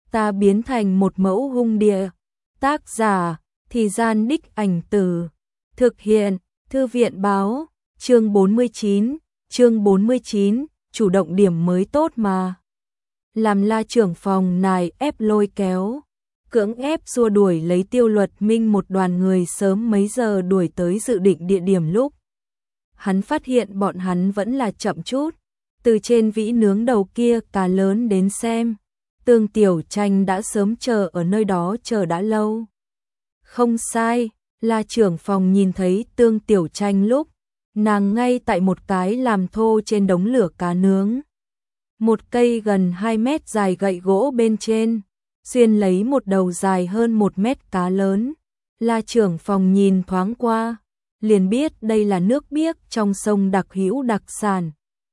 ta biến thành một mẫu hung địa. Tác giả, Thì Gian Đích Ảnh Từ. Thực hiện, Thư viện báo, chương 49, chủ động điểm mới tốt mà. Làm La trưởng phòng nài ép lôi kéo, cưỡng ép xua đuổi lấy Tiêu Luật Minh một đoàn người sớm mấy giờ đuổi tới dự định địa điểm lúc. Hắn phát hiện bọn hắn vẫn là chậm chút, từ trên vĩ nướng đầu kia cá lớn đến xem. Tương Tiểu Tranh đã sớm chờ ở nơi đó chờ đã lâu. Không sai, La trưởng phòng nhìn thấy Tương Tiểu Tranh lúc, nàng ngay tại một cái làm thô trên đống lửa cá nướng. Một cây gần 2 mét dài gậy gỗ bên trên, xuyên lấy một đầu dài hơn 1 mét cá lớn. La trưởng phòng nhìn thoáng qua, liền biết đây là nước biếc trong sông đặc hữu đặc sản.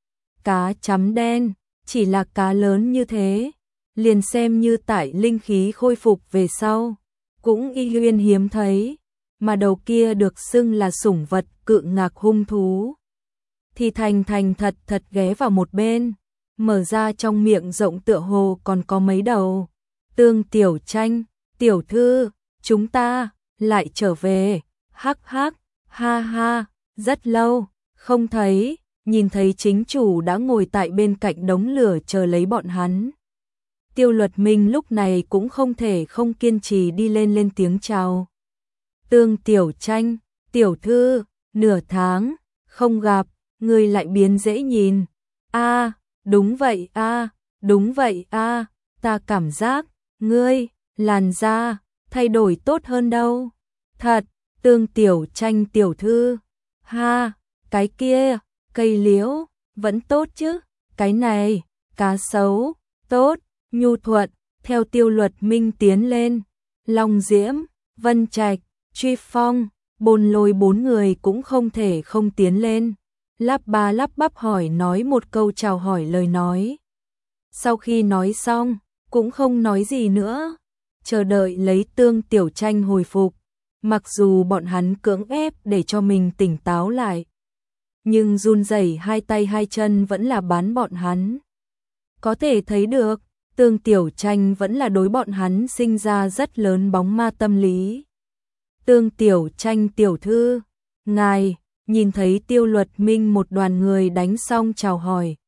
Cá chấm đen, chỉ là cá lớn như thế, liền xem như tại linh khí khôi phục về sau, cũng y nguyên hiếm thấy, mà đầu kia được xưng là sủng vật cự ngạc hung thú. Thì thành thật ghé vào một bên, mở ra trong miệng rộng tựa hồ còn có mấy đầu. Tương Tiểu Tranh, tiểu thư, chúng ta lại trở về, hắc hắc, ha ha, rất lâu, không thấy, nhìn thấy chính chủ đã ngồi tại bên cạnh đống lửa chờ lấy bọn hắn. Tiêu Luật Minh lúc này cũng không thể không kiên trì đi lên tiếng chào. Tương Tiểu Tranh, tiểu thư, nửa tháng, không gặp, người lại biến dễ nhìn. A, đúng vậy a, đúng vậy a, ta cảm giác, ngươi, làn da, thay đổi tốt hơn đâu. Thật, Tương Tiểu Tranh tiểu thư, ha, cái kia, cây liễu, vẫn tốt chứ, cái này, cá sấu, tốt, nhu thuận, theo Tiêu Luật Minh tiến lên, Long Diễm, Vân Trạch, Truy Phong, Bồn Lôi 4 người cũng không thể không tiến lên, lắp ba lắp bắp hỏi nói một câu chào hỏi lời nói. Sau khi nói xong, cũng không nói gì nữa, chờ đợi lấy Tương Tiểu Tranh hồi phục, mặc dù bọn hắn cưỡng ép để cho mình tỉnh táo lại, nhưng run rẩy hai tay hai chân vẫn là bán bọn hắn. Có thể thấy được, Tương Tiểu Tranh vẫn là đối bọn hắn sinh ra rất lớn bóng ma tâm lý. Tương Tiểu Tranh tiểu thư, ngài, nhìn thấy Tiêu Luật Minh một đoàn người đánh xong chào hỏi.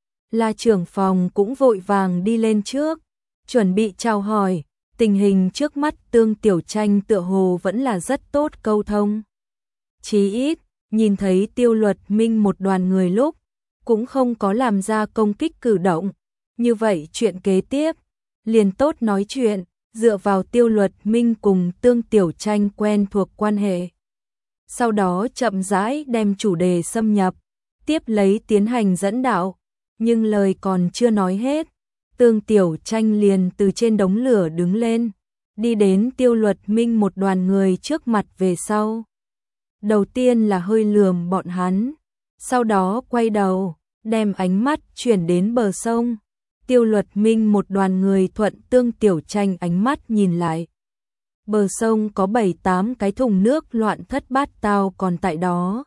La trưởng phòng cũng vội vàng đi lên trước, chuẩn bị chào hỏi, tình hình trước mắt Tương Tiểu Tranh tựa hồ vẫn là rất tốt câu thông. Chí ít, nhìn thấy Tiêu Luật Minh một đoàn người lúc, cũng không có làm ra công kích cử động. Như vậy chuyện kế tiếp, liền tốt nói chuyện, dựa vào Tiêu Luật Minh cùng Tương Tiểu Tranh quen thuộc quan hệ. Sau đó chậm rãi đem chủ đề xâm nhập, tiếp lấy tiến hành dẫn đạo, nhưng lời còn chưa nói hết, Tương Tiểu Tranh liền từ trên đống lửa đứng lên, đi đến Tiêu Luật Minh một đoàn người trước mặt về sau. Đầu tiên là hơi lườm bọn hắn, sau đó quay đầu, đem ánh mắt chuyển đến bờ sông. Tiêu Luật Minh một đoàn người thuận Tương Tiểu Tranh ánh mắt nhìn lại. Bờ sông có 7-8 cái thùng nước loạn thất bát tao còn tại đó.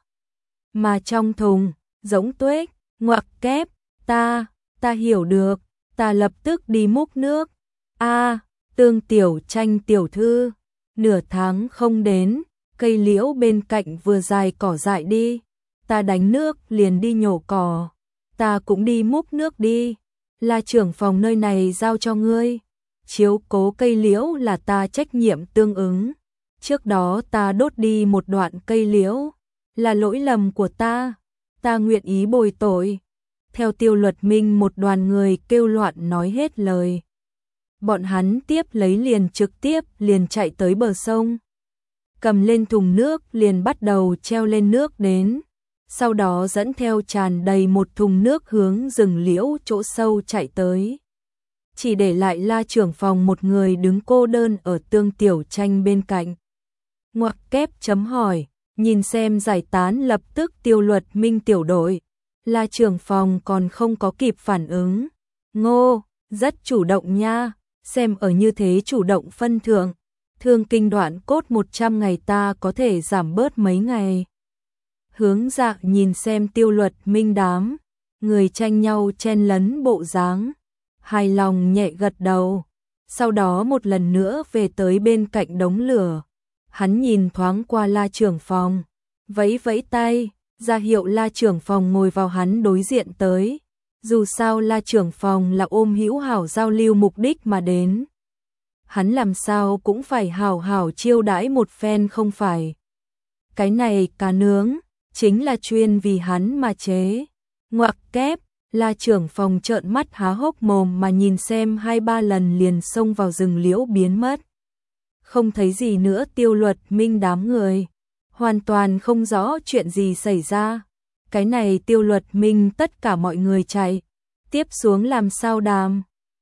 Mà trong thùng, giống tuếch, ngoặc kép, ta hiểu được, ta lập tức đi múc nước. A, Tương Tiểu Tranh tiểu thư, nửa tháng không đến, cây liễu bên cạnh vừa dài cỏ dại đi, ta đánh nước liền đi nhổ cỏ, ta cũng đi múc nước đi. La trưởng phòng nơi này giao cho ngươi, chiếu cố cây liễu là ta trách nhiệm tương ứng. Trước đó ta đốt đi một đoạn cây liễu, là lỗi lầm của ta nguyện ý bồi tội. Theo Tiêu Luật Minh một đoàn người kêu loạn nói hết lời. Bọn hắn tiếp lấy trực tiếp chạy tới bờ sông. Cầm lên thùng nước liền bắt đầu treo lên nước đến. Sau đó dẫn theo tràn đầy một thùng nước hướng rừng liễu chỗ sâu chạy tới. Chỉ để lại La trưởng phòng một người đứng cô đơn ở Tương Tiểu Tranh bên cạnh. Ngoặc kép chấm hỏi, nhìn xem giải tán lập tức Tiêu Luật Minh tiểu đội. La trưởng phòng còn không có kịp phản ứng. Ngô, rất chủ động nha, xem ở như thế chủ động phân thượng. Thương kinh đoạn cốt 100 ngày ta có thể giảm bớt mấy ngày. Hướng Dạ nhìn xem Tiêu Luật Minh đám người tranh nhau chen lấn bộ dáng, hài lòng nhẹ gật đầu. sau đó một lần nữa về tới bên cạnh đống lửa. Hắn nhìn thoáng qua La trưởng phòng, vẫy vẫy tay, ra hiệu La trưởng phòng ngồi vào hắn đối diện tới. Dù sao La trưởng phòng là ôm hữu hảo giao lưu mục đích mà đến. Hắn làm sao cũng phải hảo hảo chiêu đãi một phen không phải. Cái này cá nướng, chính là chuyên vì hắn mà chế. Ngoặc kép, La trưởng phòng trợn mắt há hốc mồm mà nhìn xem 2-3 lần liền xông vào rừng liễu biến mất. Không thấy gì nữa. Tiêu Luật Minh đám người hoàn toàn không rõ chuyện gì xảy ra. Cái này Tiêu Luật Minh tất cả mọi người chạy. Tiếp xuống làm sao đàm?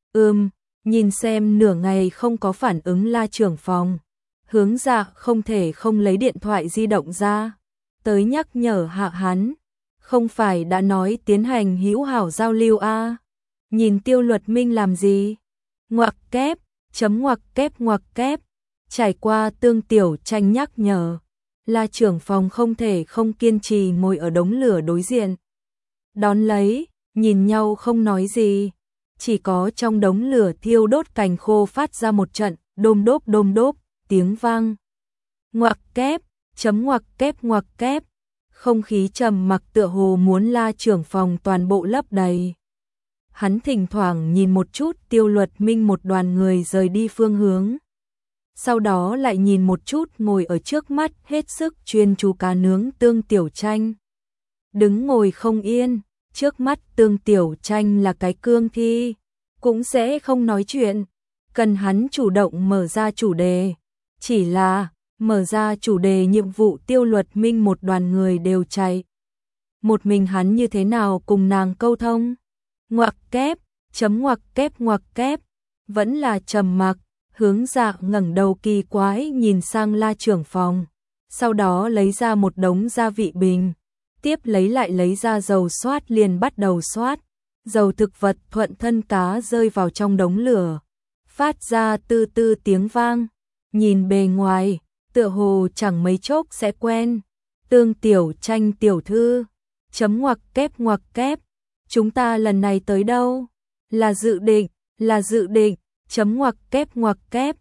Nhìn xem nửa ngày không có phản ứng La trưởng phòng. Hướng Dạ không thể không lấy điện thoại di động ra, tới nhắc nhở hạ hắn. Không phải đã nói tiến hành hữu hảo giao lưu a? Nhìn Tiêu Luật Minh làm gì? Ngoặc kép, chấm ngoặc kép. Trải qua Tương Tiểu Tranh nhắc nhở, La trưởng phòng không thể không kiên trì ngồi ở đống lửa đối diện. Đón lấy, nhìn nhau không nói gì, chỉ có trong đống lửa thiêu đốt cành khô phát ra một trận đôm đốp tiếng vang. Ngoặc kép, chấm ngoặc kép. Không khí trầm mặc tựa hồ muốn La trưởng phòng toàn bộ lấp đầy. Hắn thỉnh thoảng nhìn một chút Tiêu Luật Minh một đoàn người rời đi phương hướng. Sau đó lại nhìn một chút ngồi ở trước mắt hết sức chuyên chú cá nướng Tương Tiểu Tranh. Đứng ngồi không yên, trước mắt Tương Tiểu Tranh là cái cương thi, cũng sẽ không nói chuyện. Cần hắn chủ động mở ra chủ đề. Chỉ là mở ra chủ đề nhiệm vụ Tiêu Luật Minh một đoàn người đều chạy. Một mình hắn như thế nào cùng nàng câu thông? Ngoặc kép, chấm ngoặc kép. Vẫn là trầm mặc. Hướng Dạ ngẩng đầu kỳ quái nhìn sang La trưởng phòng, sau đó lấy ra một đống gia vị bình, tiếp lấy ra dầu xoát liền bắt đầu xoát. Dầu thực vật thuận thân cá rơi vào trong đống lửa, phát ra tư tư tiếng vang. Nhìn bề ngoài, tựa hồ chẳng mấy chốc sẽ quen. Tương Tiểu Tranh tiểu thư, chấm ngoặc kép. Chúng ta lần này tới đâu? Là dự định. Chấm ngoặc kép.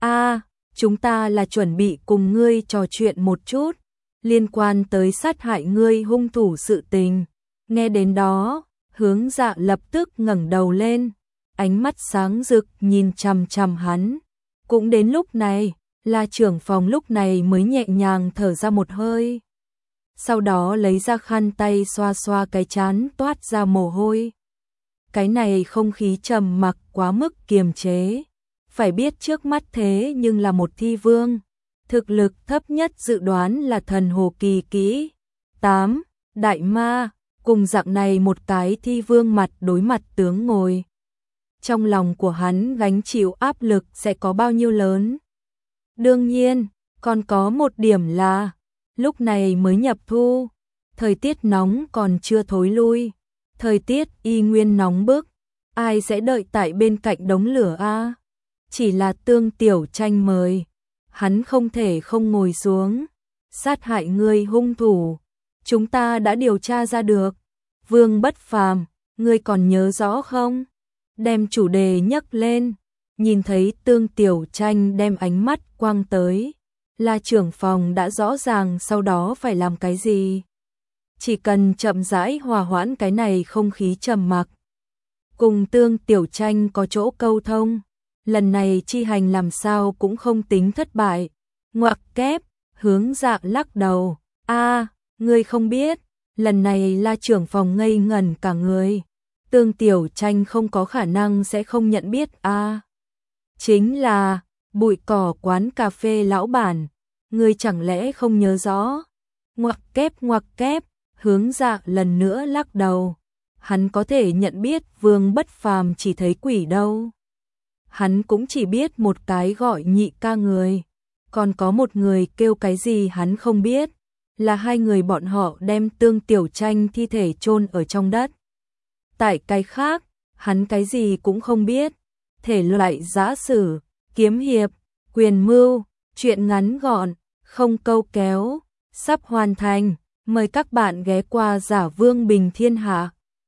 Chúng ta là chuẩn bị cùng ngươi trò chuyện một chút, liên quan tới sát hại ngươi hung thủ sự tình. Nghe đến đó, Hướng Dạ lập tức ngẩng đầu lên, ánh mắt sáng rực nhìn chằm chằm hắn. Cũng đến lúc này, La trưởng phòng lúc này mới nhẹ nhàng thở ra một hơi. Sau đó lấy ra khăn tay xoa xoa cái trán toát ra mồ hôi. Cái này không khí trầm mặc quá mức kiềm chế. Phải biết trước mắt thế nhưng là một thi vương. Thực lực thấp nhất dự đoán là thần hồ kỳ kỹ 8, đại ma, cùng dạng này một cái thi vương mặt đối mặt tướng ngồi. Trong lòng của hắn gánh chịu áp lực sẽ có bao nhiêu lớn. Đương nhiên, còn có một điểm là, lúc này mới nhập thu, thời tiết nóng còn chưa thối lui. Thời tiết y nguyên nóng bức, ai sẽ đợi tại bên cạnh đống lửa a? Chỉ là Tương Tiểu Tranh mời, hắn không thể không ngồi xuống. Sát hại ngươi hung thủ, chúng ta đã điều tra ra được. Vương Bất Phàm, ngươi còn nhớ rõ không? Đem chủ đề nhấc lên, nhìn thấy Tương Tiểu Tranh đem ánh mắt quang tới. La trưởng phòng đã rõ ràng sau đó phải làm cái gì. Chỉ cần chậm rãi hòa hoãn cái này không khí trầm mặc, cùng Tương Tiểu Tranh có chỗ câu thông, lần này chi hành làm sao cũng không tính thất bại. Ngoặc kép, Hướng Dạ lắc đầu. Ngươi không biết, lần này La trưởng phòng ngây ngẩn cả người. Tương Tiểu Tranh không có khả năng sẽ không nhận biết chính là bụi cỏ quán cà phê lão bản. Ngươi chẳng lẽ không nhớ rõ? Ngoặc kép. Hướng Dạ lần nữa lắc đầu. Hắn có thể nhận biết Vương Bất Phàm chỉ thấy quỷ đâu. Hắn cũng chỉ biết một cái gọi Nhị ca người. Còn có một người kêu cái gì hắn không biết. Là hai người bọn họ đem Tương Tiểu Tranh thi thể chôn ở trong đất. Tại cái khác, hắn cái gì cũng không biết. Thể loại giã sử, kiếm hiệp, quyền mưu, chuyện ngắn gọn, không câu kéo, sắp hoàn thành. Mời các bạn ghé qua Giả Vương Bình Thiên Hạ.